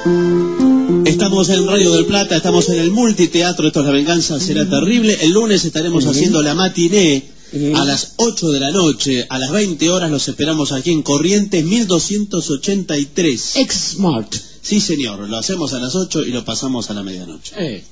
Estamos en Radio del Plata, estamos en el Multiteatro, esto es La Venganza Será Terrible. El lunes estaremos haciendo la matiné a las 8 de la noche, a las 20 horas los esperamos aquí en Corrientes 1283. Ex-Smart. Sí, señor, lo hacemos a las 8 y lo pasamos a la medianoche.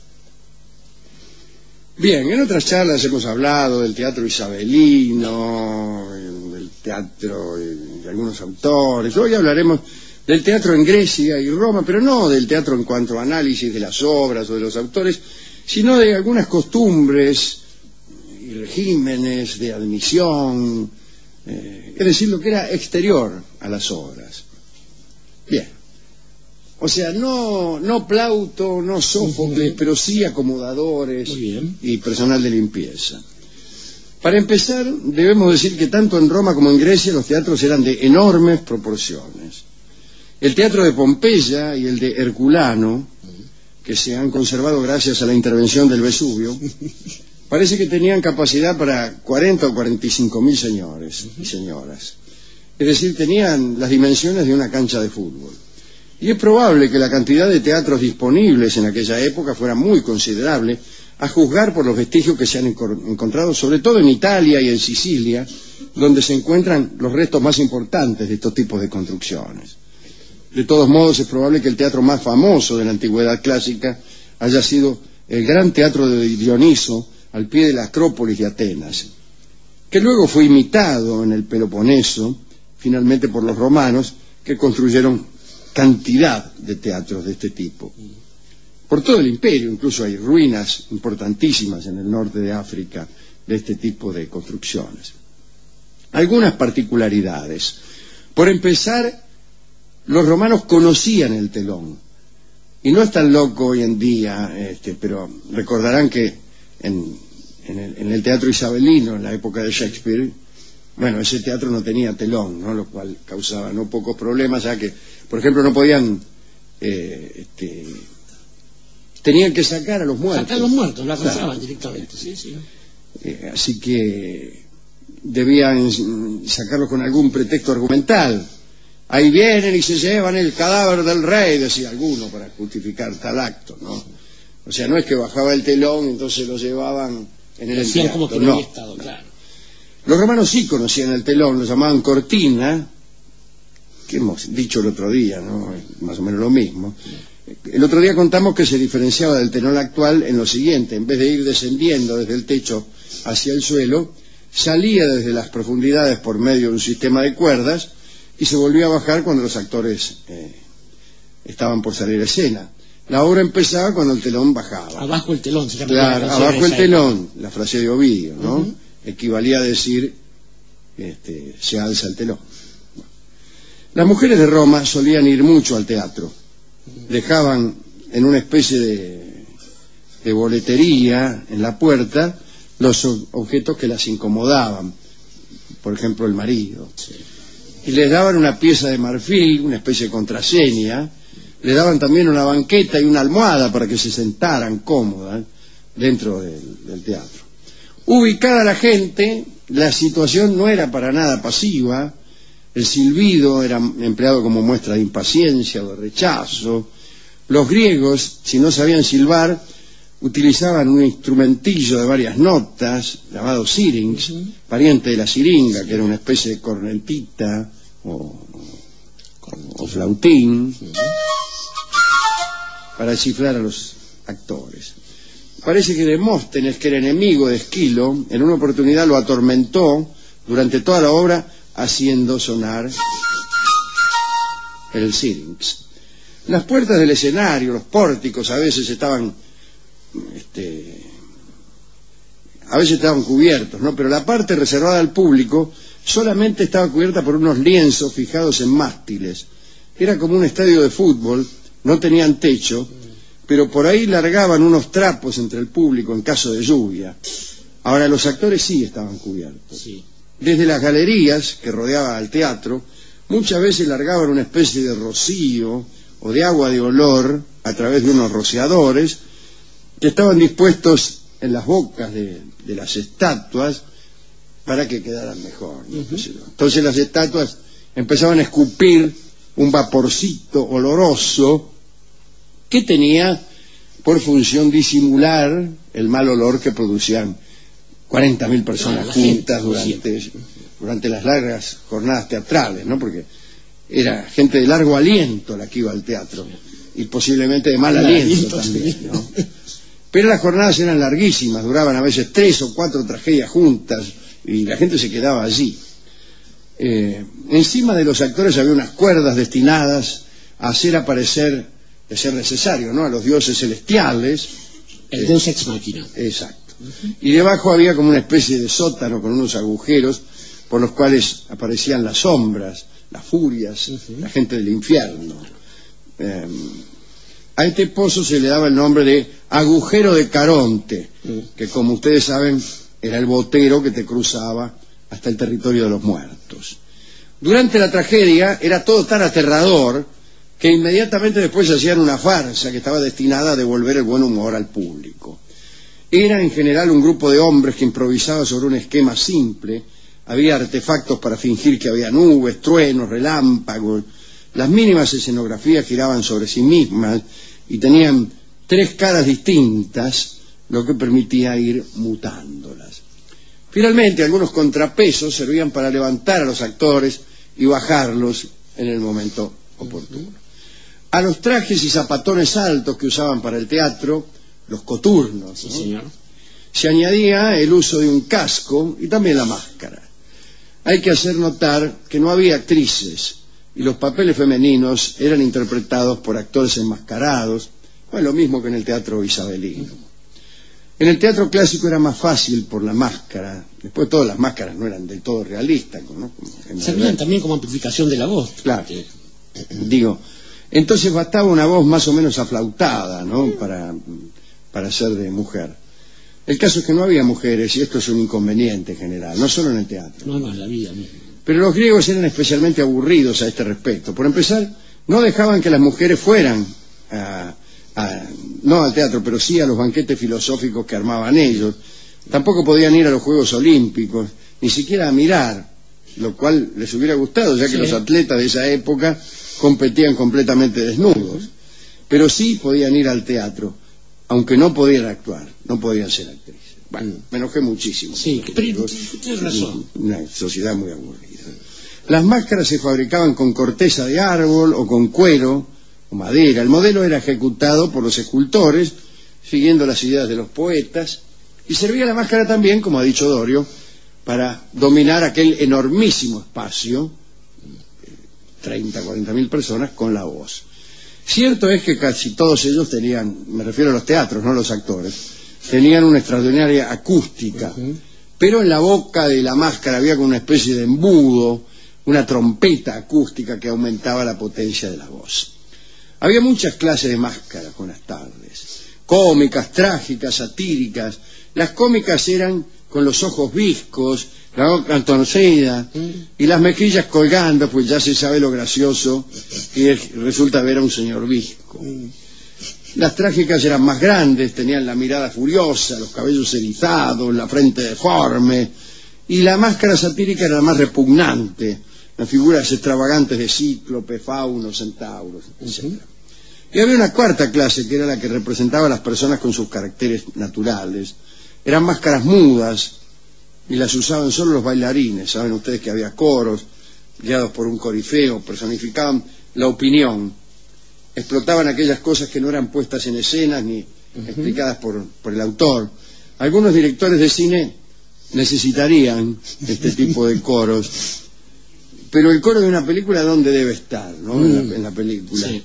Bien, en otras charlas hemos hablado del teatro isabelino, del teatro de algunos autores. Hoy hablaremos del teatro en Grecia y Roma, pero no del teatro en cuanto a análisis de las obras o de los autores, sino de algunas costumbres y regímenes de admisión, es decir, lo que era exterior a las obras. Bien. O sea, no Plauto, no Sófocles, pero sí acomodadores y personal de limpieza. Para empezar, debemos decir que tanto en Roma como en Grecia los teatros eran de enormes proporciones. El teatro de Pompeya y el de Herculano, que se han conservado gracias a la intervención del Vesubio, parece que tenían capacidad para 40 o 45.000 señores y señoras. Es decir, tenían las dimensiones de una cancha de fútbol. Y es probable que la cantidad de teatros disponibles en aquella época fuera muy considerable, a juzgar por los vestigios que se han encontrado, sobre todo en Italia y en Sicilia, donde se encuentran los restos más importantes de estos tipos de construcciones. De todos modos, es probable que el teatro más famoso de la antigüedad clásica haya sido el gran teatro de Dioniso, al pie de la Acrópolis de Atenas, que luego fue imitado en el Peloponeso, finalmente por los romanos, que construyeron cantidad de teatros de este tipo. Por todo el imperio, incluso hay ruinas importantísimas en el norte de África de este tipo de construcciones. Algunas particularidades. Por empezar, los romanos conocían el telón. Y no es tan loco hoy en día, pero recordarán que en el teatro isabelino, en la época de Shakespeare, bueno, ese teatro no tenía telón, ¿no? Lo cual causaba no pocos problemas, ya que, por ejemplo, no podían... tenían que sacar a los muertos. Sacar a los muertos, lo arrasaban directamente, sí. Así que debían sacarlos con algún pretexto argumental. Ahí vienen y se llevan el cadáver del rey, decía alguno, para justificar tal acto, ¿no? O sea, no es que bajaba el telón, entonces lo llevaban en el teatro, como que no había estado, claro. Los romanos sí conocían el telón, lo llamaban cortina, que hemos dicho el otro día, ¿no? Más o menos lo mismo. El otro día contamos que se diferenciaba del telón actual en lo siguiente: en vez de ir descendiendo desde el techo hacia el suelo, salía desde las profundidades por medio de un sistema de cuerdas y se volvía a bajar cuando los actores estaban por salir a escena. La obra empezaba cuando el telón bajaba. Abajo el telón, se llama. Claro, abajo el telón, la frase de Ovidio, ¿no? Equivalía a decir, se alza el telón. Bueno. Las mujeres de Roma solían ir mucho al teatro. Dejaban en una especie de boletería en la puerta los objetos que las incomodaban, por ejemplo el marido. Y les daban una pieza de marfil, una especie de contraseña, les daban también una banqueta y una almohada para que se sentaran cómodas dentro del teatro. Ubicada la gente, la situación no era para nada pasiva. El silbido era empleado como muestra de impaciencia o de rechazo. Los griegos, si no sabían silbar, utilizaban un instrumentillo de varias notas, llamado syrinx, pariente de la siringa, que era una especie de cornetita o flautín, para descifrar a los actores. Parece que Demóstenes, que era enemigo de Esquilo, en una oportunidad lo atormentó durante toda la obra haciendo sonar el syrinx. Las puertas del escenario, los pórticos, a veces estaban cubiertos, ¿no? Pero la parte reservada al público solamente estaba cubierta por unos lienzos fijados en mástiles. Era como un estadio de fútbol, no tenían techo, pero por ahí largaban unos trapos entre el público en caso de lluvia. Ahora, los actores sí estaban cubiertos. Sí. Desde las galerías que rodeaban al teatro, muchas veces largaban una especie de rocío o de agua de olor a través de unos rociadores que estaban dispuestos en las bocas de las estatuas para que quedaran mejor, ¿no? Entonces las estatuas empezaban a escupir un vaporcito oloroso que tenía por función disimular el mal olor que producían 40.000 personas juntas durante las largas jornadas teatrales, ¿no? Porque era gente de largo aliento la que iba al teatro, y posiblemente de mal aliento también, ¿no? Pero las jornadas eran larguísimas, duraban a veces 3 o 4 tragedias juntas, y la gente se quedaba allí. Encima de los actores había unas cuerdas destinadas a hacer aparecer, de ser necesario, ¿no?, a los dioses celestiales. El deus ex machina. Exacto. Y debajo había como una especie de sótano con unos agujeros por los cuales aparecían las sombras, las furias, la gente del infierno. A este pozo se le daba el nombre de agujero de Caronte, que, como ustedes saben, era el botero que te cruzaba hasta el territorio de los muertos. Durante la tragedia era todo tan aterrador que inmediatamente después hacían una farsa que estaba destinada a devolver el buen humor al público. Era en general un grupo de hombres que improvisaba sobre un esquema simple. Había artefactos para fingir que había nubes, truenos, relámpagos. Las mínimas escenografías giraban sobre sí mismas y tenían 3 caras distintas, lo que permitía ir mutándolas. Finalmente, algunos contrapesos servían para levantar a los actores y bajarlos en el momento oportuno. A los trajes y zapatones altos que usaban para el teatro, los coturnos, ¿no?, Sí, señor, se añadía el uso de un casco y también la máscara. Hay que hacer notar que no había actrices y los papeles femeninos eran interpretados por actores enmascarados, bueno, lo mismo que en el teatro isabelino. En el teatro clásico era más fácil por la máscara. Después todas las máscaras no eran del todo realistas, ¿no? servían también como amplificación de la voz. Claro. Digo, entonces bastaba una voz más o menos aflautada, ¿no?, para ser de mujer. El caso es que no había mujeres, y esto es un inconveniente general, no solo en el teatro. No, en la vida misma. Pero los griegos eran especialmente aburridos a este respecto. Por empezar, no dejaban que las mujeres fueran no al teatro, pero sí a los banquetes filosóficos que armaban ellos. Tampoco podían ir a los Juegos Olímpicos, ni siquiera a mirar, lo cual les hubiera gustado, ya que los atletas de esa época competían completamente desnudos. Pero sí podían ir al teatro, aunque no podían actuar, no podían ser actrices. Bueno, me enojé muchísimo. Sí, pero tienes razón. Una sociedad muy aburrida. Las máscaras se fabricaban con corteza de árbol o con cuero o madera. El modelo era ejecutado por los escultores, siguiendo las ideas de los poetas, y servía la máscara también, como ha dicho Dorio, para dominar aquel enormísimo espacio, 30, 40.000 personas, con la voz. Cierto es que casi todos ellos tenían, me refiero a los teatros, no a los actores, tenían una extraordinaria acústica, pero en la boca de la máscara había como una especie de embudo, una trompeta acústica que aumentaba la potencia de la voz. Había muchas clases de máscaras con las tardes, cómicas, trágicas, satíricas. Las cómicas eran con los ojos viscos, la boca torcida y las mejillas colgando, pues ya se sabe lo gracioso que resulta ver a un señor visco. Las trágicas eran más grandes, tenían la mirada furiosa, los cabellos erizados, la frente deforme, y la máscara satírica era la más repugnante, las figuras extravagantes de cíclopes, faunos, centauros, etc. Y había una cuarta clase, que era la que representaba a las personas con sus caracteres naturales. Eran máscaras mudas, y las usaban solo los bailarines. Saben ustedes que había coros, guiados por un corifeo, personificaban la opinión, explotaban aquellas cosas que no eran puestas en escenas ni explicadas por el autor. Algunos directores de cine necesitarían este tipo de coros, pero el coro de una película, ¿dónde debe estar, no? En la película. Sí.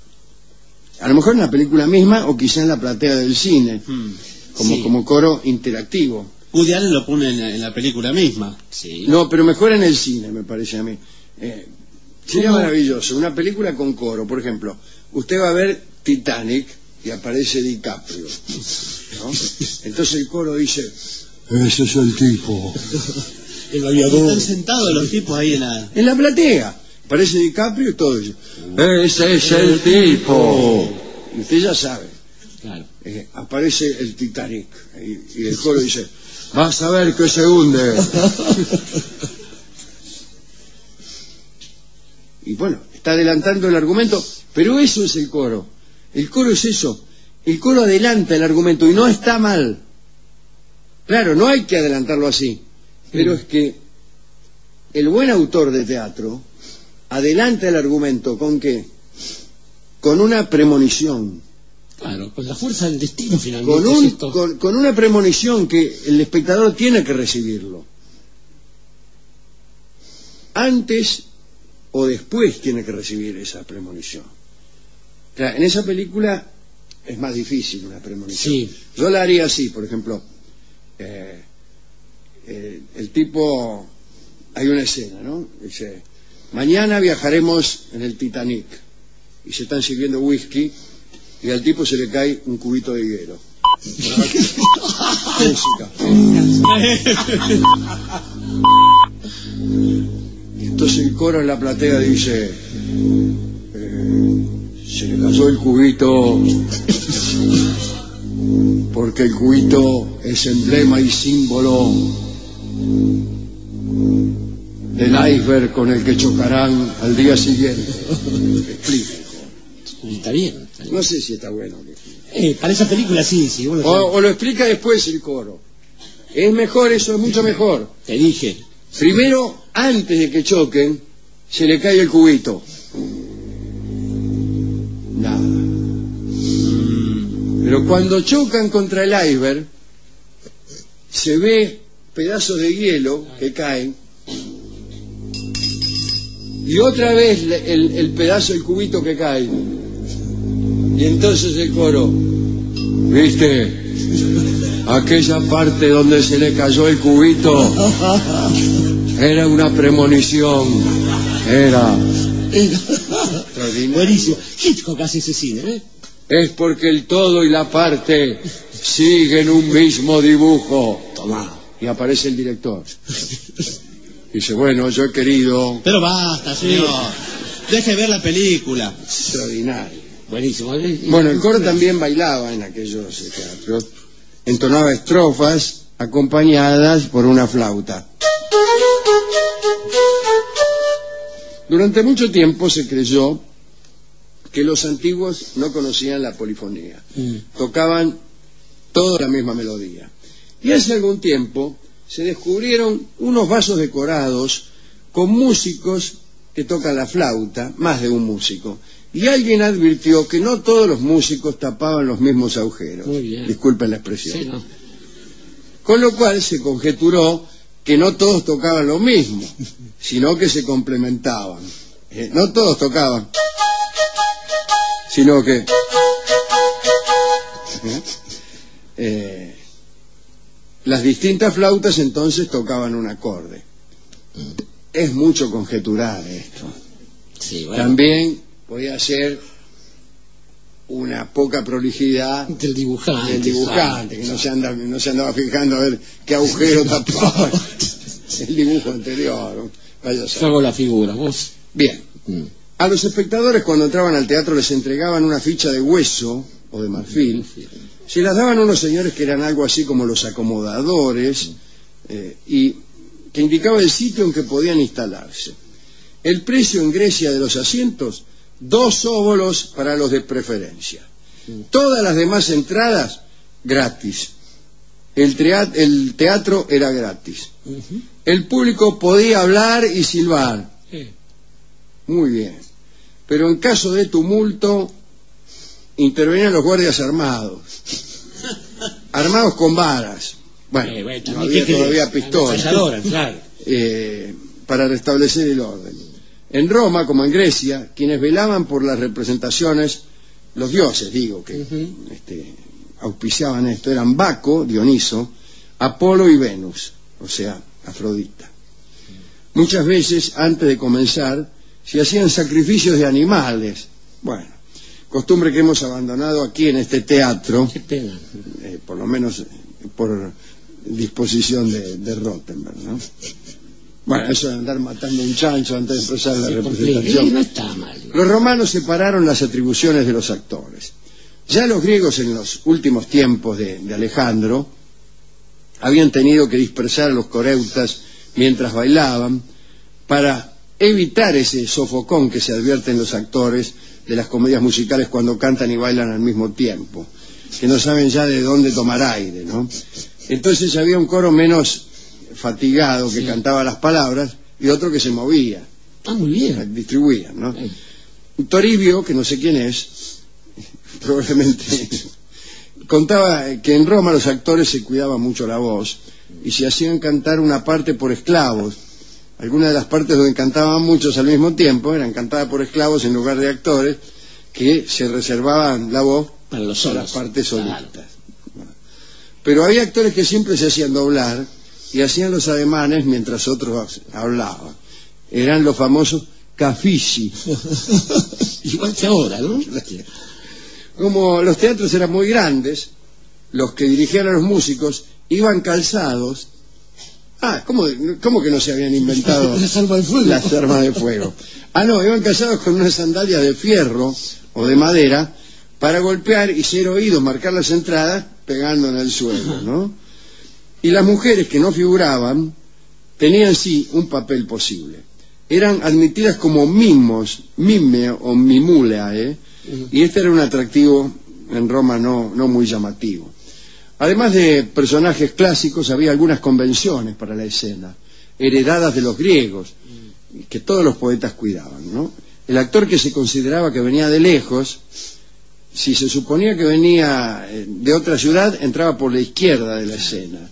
A lo mejor en la película misma, o quizá en la platea del cine, como coro interactivo. Woody Allen lo pone en la película misma. Sí. No, pero mejor en el cine, me parece a mí. Sería maravilloso, una película con coro. Por ejemplo, usted va a ver Titanic y aparece DiCaprio, ¿no? Entonces el coro dice: ese es el tipo. El aviador. Están sentados los tipos ahí en la platea. Aparece DiCaprio y todo eso. Ese es el tipo. Y usted ya sabe. Claro. Aparece el Titanic y el coro dice: vas a ver que se hunde. Y bueno, está adelantando el argumento, pero eso es el coro. El coro es eso. El coro adelanta el argumento y no está mal. Claro, no hay que adelantarlo así. Pero es que el buen autor de teatro adelanta el argumento ¿con qué? Con una premonición. Claro, con la fuerza del destino finalmente. Con una premonición que el espectador tiene que recibirlo. Antes o después tiene que recibir esa premonición. Claro, en esa película es más difícil una premonición. Sí. Yo la haría así, por ejemplo, el tipo, hay una escena, ¿no? Dice, mañana viajaremos en el Titanic, y se están sirviendo whisky, y al tipo se le cae un cubito de hielo. Música. Y entonces el coro en la platea dice, se le cayó el cubito porque el cubito es emblema y símbolo del iceberg con el que chocarán al día siguiente. Explica. Está bien. No sé si está bueno. Para esa película sí. O lo explica después el coro. Es mejor eso, es mucho mejor. Te dije. Primero, antes de que choquen, se le cae el cubito. Nada. Pero cuando chocan contra el iceberg, se ve pedazos de hielo que caen, y otra vez el pedazo del cubito que cae, y entonces el coro, ¿viste? Aquella parte donde se le cayó el cubito era una premonición, era buenísimo. Hitchcock hace ese cine, ¿eh? Es porque el todo y la parte siguen un mismo dibujo. Tomá. Y aparece el director. Dice, bueno, yo he querido... Pero basta, señor. Deje ver la película. Extraordinario. Buenísimo. Bueno, el coro también bailaba en aquellos teatros. Entonaba estrofas acompañadas por una flauta. Durante mucho tiempo se creyó que los antiguos no conocían la polifonía. Tocaban toda la misma melodía. Y hace algún tiempo se descubrieron unos vasos decorados con músicos que tocan la flauta, más de un músico. Y alguien advirtió que no todos los músicos tapaban los mismos agujeros. Muy bien. Disculpen la expresión. Sí, ¿no? Con lo cual se conjeturó que no todos tocaban lo mismo, sino que se complementaban. No todos tocaban, sino que las distintas flautas entonces tocaban un acorde. Es mucho conjeturar esto. Sí, bueno. También podía ser una poca prolijidad del dibujante, que no se andaba fijando a ver qué agujero tapaba el dibujo anterior. Vaya a ser. Hago la figura, vos. Bien. A los espectadores cuando entraban al teatro les entregaban una ficha de hueso o de marfil. Se las daban unos señores que eran algo así como los acomodadores, y que indicaba el sitio en que podían instalarse. El precio en Grecia de los asientos, 2 óbolos para los de preferencia. Todas las demás entradas, gratis. El teatro era gratis. El público podía hablar y silbar. Muy bien. Pero en caso de tumulto, intervenían los guardias armados. Armados con varas. Bueno, no había todavía pistolas. Claro. Para restablecer el orden. En Roma, como en Grecia, quienes velaban por las representaciones, los dioses, digo, que auspiciaban esto, eran Baco, Dioniso, Apolo y Venus, o sea, Afrodita. Muchas veces, antes de comenzar, se hacían sacrificios de animales. Bueno, costumbre que hemos abandonado aquí en este teatro, por lo menos por disposición de Rottenberg, ¿no? Bueno, eso de andar matando un chancho antes de empezar la representación. No está mal. Los romanos separaron las atribuciones de los actores. Ya los griegos en los últimos tiempos de Alejandro habían tenido que dispersar a los coreutas mientras bailaban para evitar ese sofocón que se advierte en los actores de las comedias musicales cuando cantan y bailan al mismo tiempo, que no saben ya de dónde tomar aire, ¿no? Entonces había un coro menos fatigado que cantaba las palabras y otro que se movía. Ah, muy bien. Distribuían, ¿no? Toribio, que no sé quién es, probablemente contaba que en Roma los actores se cuidaban mucho la voz y se hacían cantar una parte por esclavos. Algunas de las partes donde cantaban muchos al mismo tiempo eran cantadas por esclavos en lugar de actores que se reservaban la voz para las partes solistas. Claro. Pero había actores que siempre se hacían doblar y hacían los ademanes mientras otros hablaban. Eran los famosos cafici. Igual que ahora, ¿no? Como los teatros eran muy grandes, los que dirigían a los músicos iban calzados. ¿Cómo que no se habían inventado las armas de fuego? No, iban calzados con unas sandalias de fierro o de madera para golpear y ser oídos, marcar las entradas pegando en el suelo, ¿no? Y las mujeres que no figuraban tenían sí un papel posible. Eran admitidas como mimos, mime o mimulea, y este era un atractivo en Roma no muy llamativo. Además de personajes clásicos, había algunas convenciones para la escena, heredadas de los griegos, que todos los poetas cuidaban, ¿no? El actor que se consideraba que venía de lejos, si se suponía que venía de otra ciudad, entraba por la izquierda de la escena.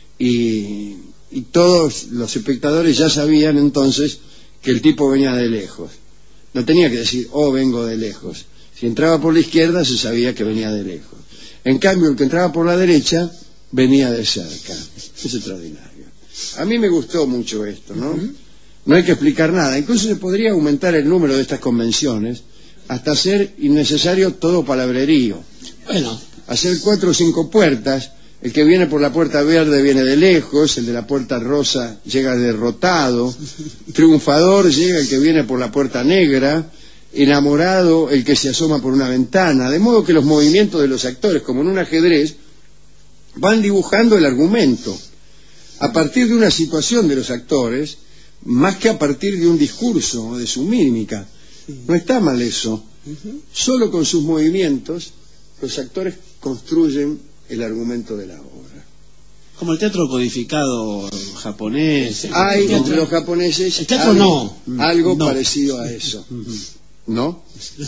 Y todos los espectadores ya sabían entonces que el tipo venía de lejos. No tenía que decir, vengo de lejos. Si entraba por la izquierda, se sabía que venía de lejos. En cambio, el que entraba por la derecha venía de cerca. Es extraordinario. A mí me gustó mucho esto, ¿no? No hay que explicar nada. Incluso se podría aumentar el número de estas convenciones hasta hacer innecesario todo palabrerío. Bueno, hacer 4 o 5 puertas. El que viene por la puerta verde viene de lejos, el de la puerta rosa llega derrotado, triunfador llega el que viene por la puerta negra, enamorado el que se asoma por una ventana, de modo que los movimientos de los actores, como en un ajedrez, van dibujando el argumento a partir de una situación de los actores, más que a partir de un discurso o de su mímica. No está mal eso. Solo con sus movimientos los actores construyen el argumento de la obra. Como el teatro codificado japonés. Hay entre los japoneses algo parecido a eso. ¿No?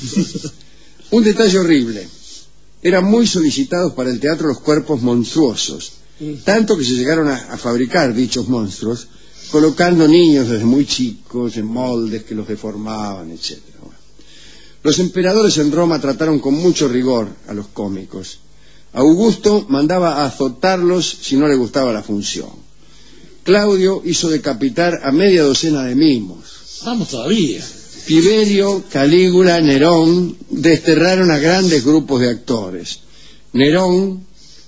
Un detalle horrible. Eran muy solicitados para el teatro los cuerpos monstruosos, tanto que se llegaron a fabricar dichos monstruos, colocando niños desde muy chicos en moldes que los deformaban, etc. Los emperadores en Roma trataron con mucho rigor a los cómicos. Augusto mandaba a azotarlos si no le gustaba la función. Claudio hizo decapitar a media docena de mimos. Vamos todavía. Tiberio, Calígula, Nerón desterraron a grandes grupos de actores. Nerón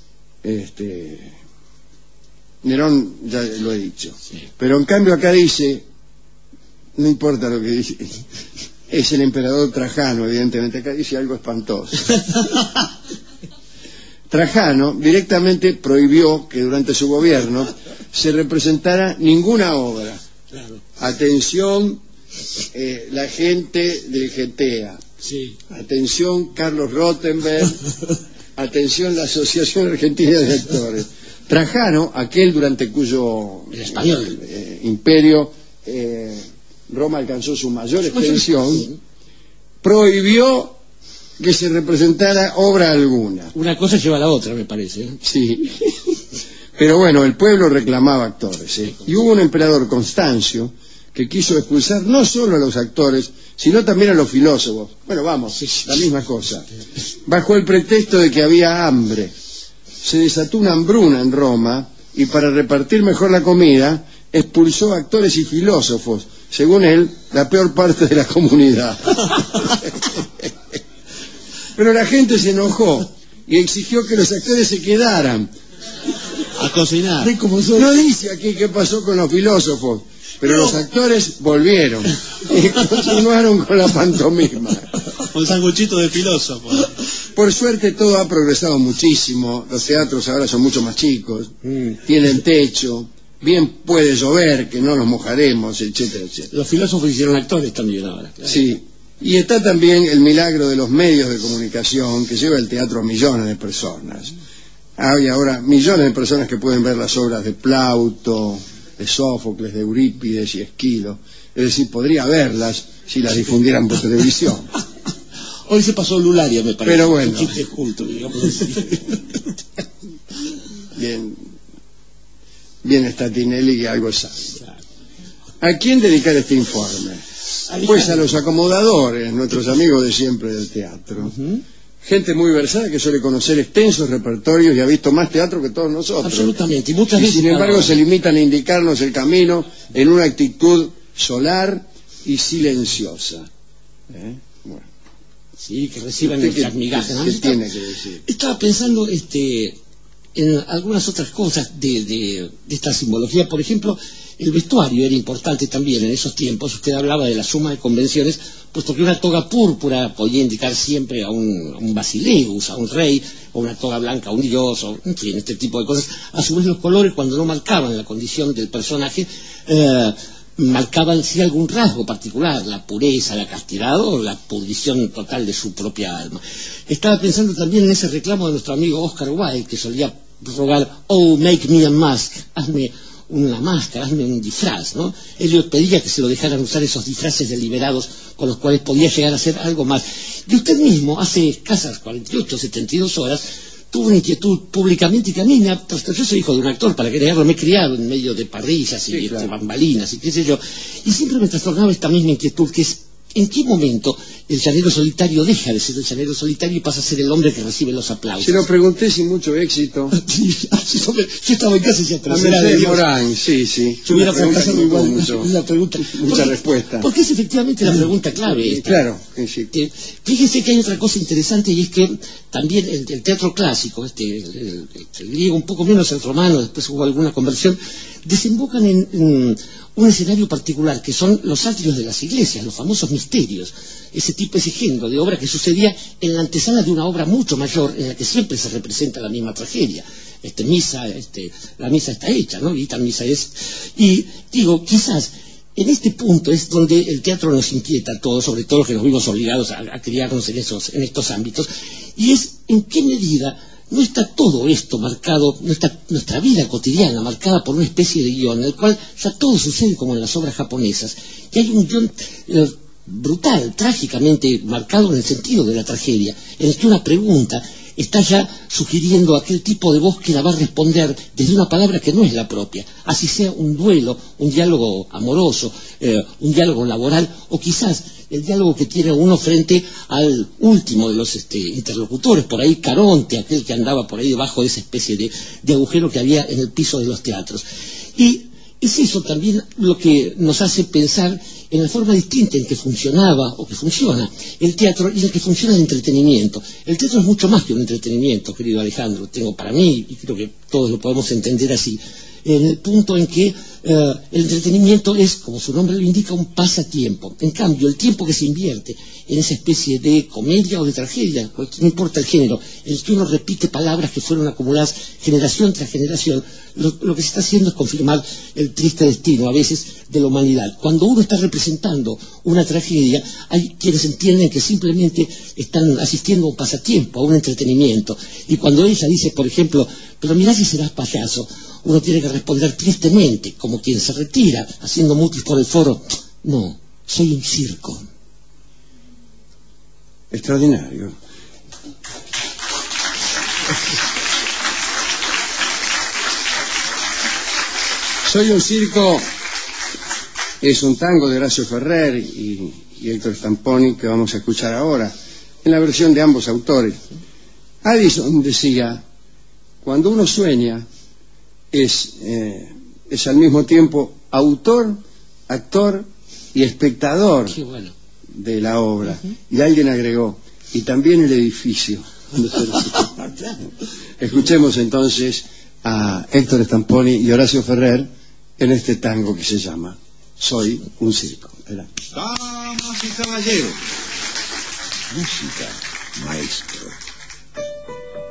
ya lo he dicho. Pero en cambio acá dice, no importa lo que dice, es el emperador Trajano, evidentemente, acá dice algo espantoso. Trajano directamente prohibió que durante su gobierno se representara ninguna obra. Atención, la gente del GTA. Atención, Carlos Rottenberg. Atención, la Asociación Argentina de Actores. Trajano, aquel durante cuyo imperio Roma alcanzó su mayor extensión, prohibió que se representara obra alguna. Una cosa lleva a la otra, me parece. Sí. Pero bueno, el pueblo reclamaba actores, y hubo un emperador, Constancio, que quiso expulsar no solo a los actores, sino también a los filósofos. Bueno, vamos, la misma cosa. Bajo el pretexto de que había hambre. Se desató una hambruna en Roma, y para repartir mejor la comida, expulsó a actores y filósofos, según él, la peor parte de la comunidad. Pero la gente se enojó y exigió que los actores se quedaran a cocinar. No dice aquí qué pasó con los filósofos, pero los actores volvieron y continuaron con la pantomima. Un sanguchito de filósofo. Por suerte todo ha progresado muchísimo. Los teatros ahora son mucho más chicos, tienen techo, bien puede llover, que no nos mojaremos, etcétera, etcétera. Los filósofos hicieron actores también ahora. Claro. Sí. Y está también el milagro de los medios de comunicación que lleva el teatro a millones de personas. Hay ahora millones de personas que pueden ver las obras de Plauto, de Sófocles, de Eurípides y Esquilo. Es decir, podría verlas si las difundieran por televisión. Hoy se pasó Lularia, me parece. Pero bueno. Un chiste culto, digamos así. Bien está Tinelli, que algo sabe. ¿A quién dedicar este informe? Pues a los acomodadores, nuestros amigos de siempre del teatro. Gente muy versada que suele conocer extensos repertorios y ha visto más teatro que todos nosotros. Absolutamente. Y muchas veces, sin embargo, se limitan a indicarnos el camino en una actitud solar y silenciosa. Bueno. Sí, que reciban nuestras migajas. ¿Qué tiene que decir? Estaba pensando en algunas otras cosas de esta simbología. Por ejemplo, el vestuario era importante también en esos tiempos. Usted hablaba de la suma de convenciones, puesto que una toga púrpura podía indicar siempre a un basileus, a un rey, o una toga blanca a un dios, o en fin, este tipo de cosas. A su vez, los colores, cuando no marcaban la condición del personaje, marcaban sí algún rasgo particular, la pureza, la castidad o la pudrición total de su propia alma. Estaba pensando también en ese reclamo de nuestro amigo Oscar Wilde, que solía rogar, "Oh, make me a mask", hazme una máscara, hazme un disfraz, ¿no? Él le pedía que se lo dejaran usar esos disfraces deliberados con los cuales podía llegar a ser algo más. Y usted mismo, hace escasas 48, 72 horas, tuvo una inquietud públicamente que a mí yo soy hijo de un actor, para creerlo, me he criado en medio de parrillas y claro, bambalinas y qué sé yo, y siempre me trastornaba esta misma inquietud, que es ¿en qué momento el llanero solitario deja de ser el llanero solitario y pasa a ser el hombre que recibe los aplausos? Se lo pregunté sin mucho éxito. Yo estaba en casa y se atrasera de Morán, sí. Yo hubiera fracasado igual la pregunta. Mucha respuesta. Porque es efectivamente la pregunta clave esta. Claro, sí. Fíjese que hay otra cosa interesante, y es que también el teatro clásico, el griego, un poco menos el romano, después hubo alguna conversión, desembocan en un escenario particular, que son los atrios de las iglesias, los famosos misterios, ese género de obra que sucedía en la antesala de una obra mucho mayor, en la que siempre se representa la misma tragedia. La misa está hecha, ¿no? Y tal misa es. Y digo, quizás en este punto es donde el teatro nos inquieta a todos, sobre todo los que nos vimos obligados a criarnos en estos ámbitos, y es en qué medida no está todo esto marcado, no está nuestra vida cotidiana marcada por una especie de guión en el cual ya todo sucede como en las obras japonesas, y hay un guión brutal, trágicamente marcado en el sentido de la tragedia, en el que una pregunta está ya sugiriendo aquel tipo de voz que la va a responder desde una palabra que no es la propia, así sea un duelo, un diálogo amoroso, un diálogo laboral, o quizás el diálogo que tiene uno frente al último de los interlocutores, por ahí Caronte, aquel que andaba por ahí debajo de esa especie de agujero que había en el piso de los teatros. Y es eso también lo que nos hace pensar en la forma distinta en que funcionaba o que funciona el teatro y en que funciona el entretenimiento. El teatro es mucho más que un entretenimiento, querido Alejandro, tengo para mí, y creo que todos lo podemos entender así, en el punto en que el entretenimiento es, como su nombre lo indica, un pasatiempo. En cambio, el tiempo que se invierte en esa especie de comedia o de tragedia, no importa el género, en el que uno repite palabras que fueron acumuladas generación tras generación, lo que se está haciendo es confirmar el triste destino a veces de la humanidad. Cuando uno está representando una tragedia, hay quienes entienden que simplemente están asistiendo a un pasatiempo, a un entretenimiento, y cuando ella dice, por ejemplo, pero mirá si serás payaso, uno tiene que responder tristemente, como quien se retira, haciendo mutis por el foro, no, soy un circo. Extraordinario. Soy un circo es un tango de Horacio Ferrer y Héctor Stamponi que vamos a escuchar ahora, en la versión de ambos autores. Addison decía, cuando uno sueña es al mismo tiempo autor, actor y espectador de la obra. Y alguien agregó, y también el edificio. Escuchemos entonces a Héctor Stamponi y Horacio Ferrer en este tango que se llama Soy un circo. Damas y caballeros, música, maestro.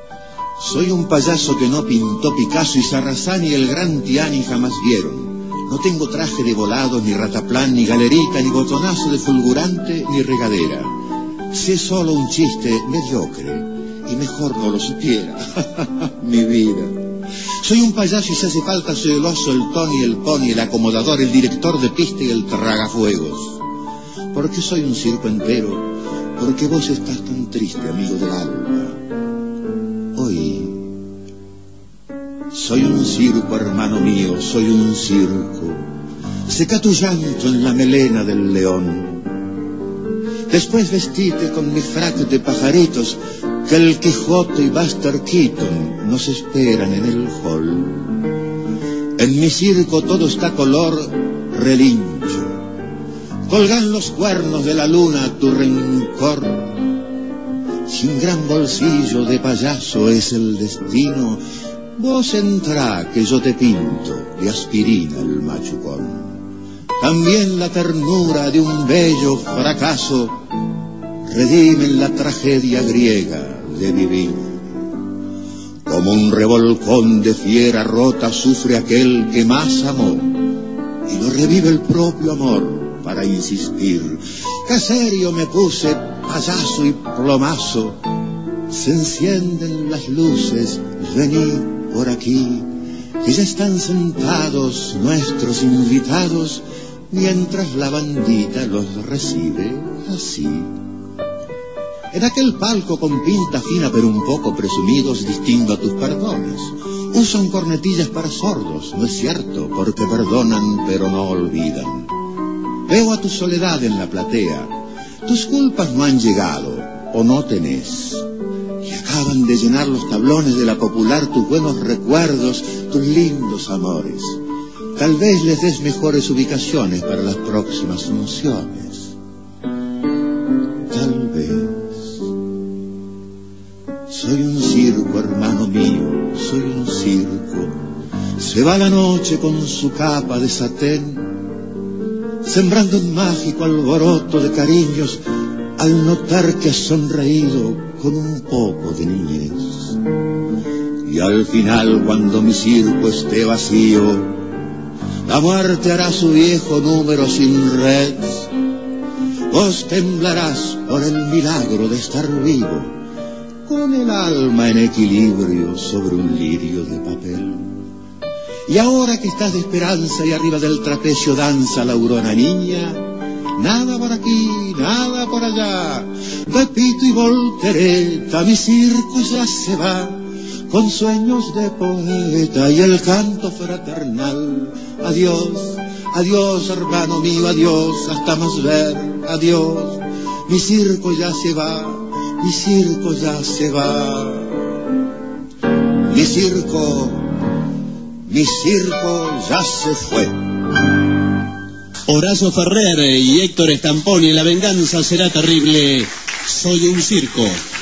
Soy un payaso que no pintó Picasso y Sarrazán y el gran Tiani jamás vieron. No tengo traje de volados, ni rataplan, ni galerita, ni botonazo de fulgurante, ni regadera. Sé solo un chiste mediocre, y mejor no lo supiera. Mi vida. Soy un payaso y si hace falta soy el oso, el Tony, el pony, el acomodador, el director de pista y el tragafuegos. Porque soy un circo entero, porque vos estás tan triste, amigo del alma. Hoy soy un circo, hermano mío, soy un circo. Seca tu llanto en la melena del león. Después vestite con mi frac de pajaritos, que el Quijote y Buster Keaton nos esperan en el hall. En mi circo todo está color relincho. Colgan los cuernos de la luna tu rencor. Sin gran bolsillo de payaso es el destino. Vos entrá que yo te pinto de aspirina el machucón. También la ternura de un bello fracaso redimen la tragedia griega de vivir. Como un revolcón de fiera rota sufre aquel que más amó, y lo revive el propio amor para insistir. Qué serio me puse, payaso y plomazo. Se encienden las luces, vení por aquí, que ya están sentados nuestros invitados, mientras la bandita los recibe así. En aquel palco con pinta fina pero un poco presumidos distingo a tus perdones. Usan cornetillas para sordos, no es cierto, porque perdonan pero no olvidan. Veo a tu soledad en la platea, tus culpas no han llegado o no tenés. Y acaban de llenar los tablones de la popular tus buenos recuerdos, tus lindos amores. Tal vez les des mejores ubicaciones para las próximas funciones. Tal vez. Soy un circo, hermano mío, soy un circo. Se va la noche con su capa de satén, sembrando un mágico alboroto de cariños, al notar que has sonreído con un poco de niñez. Y al final, cuando mi circo esté vacío, la muerte hará su viejo número sin red. Vos temblarás por el milagro de estar vivo, con el alma en equilibrio sobre un lirio de papel. Y ahora que estás de esperanza y arriba del trapecio danza la aurora niña, nada por aquí, nada por allá, repito y voltereta, mi circo ya se va, con sueños de poeta y el canto fraternal. Adiós, adiós hermano mío, adiós, hasta más ver, adiós, mi circo ya se va, mi circo ya se va. Mi circo ya se fue. Horacio Ferrer y Héctor Stamponi, la venganza será terrible. Soy un circo.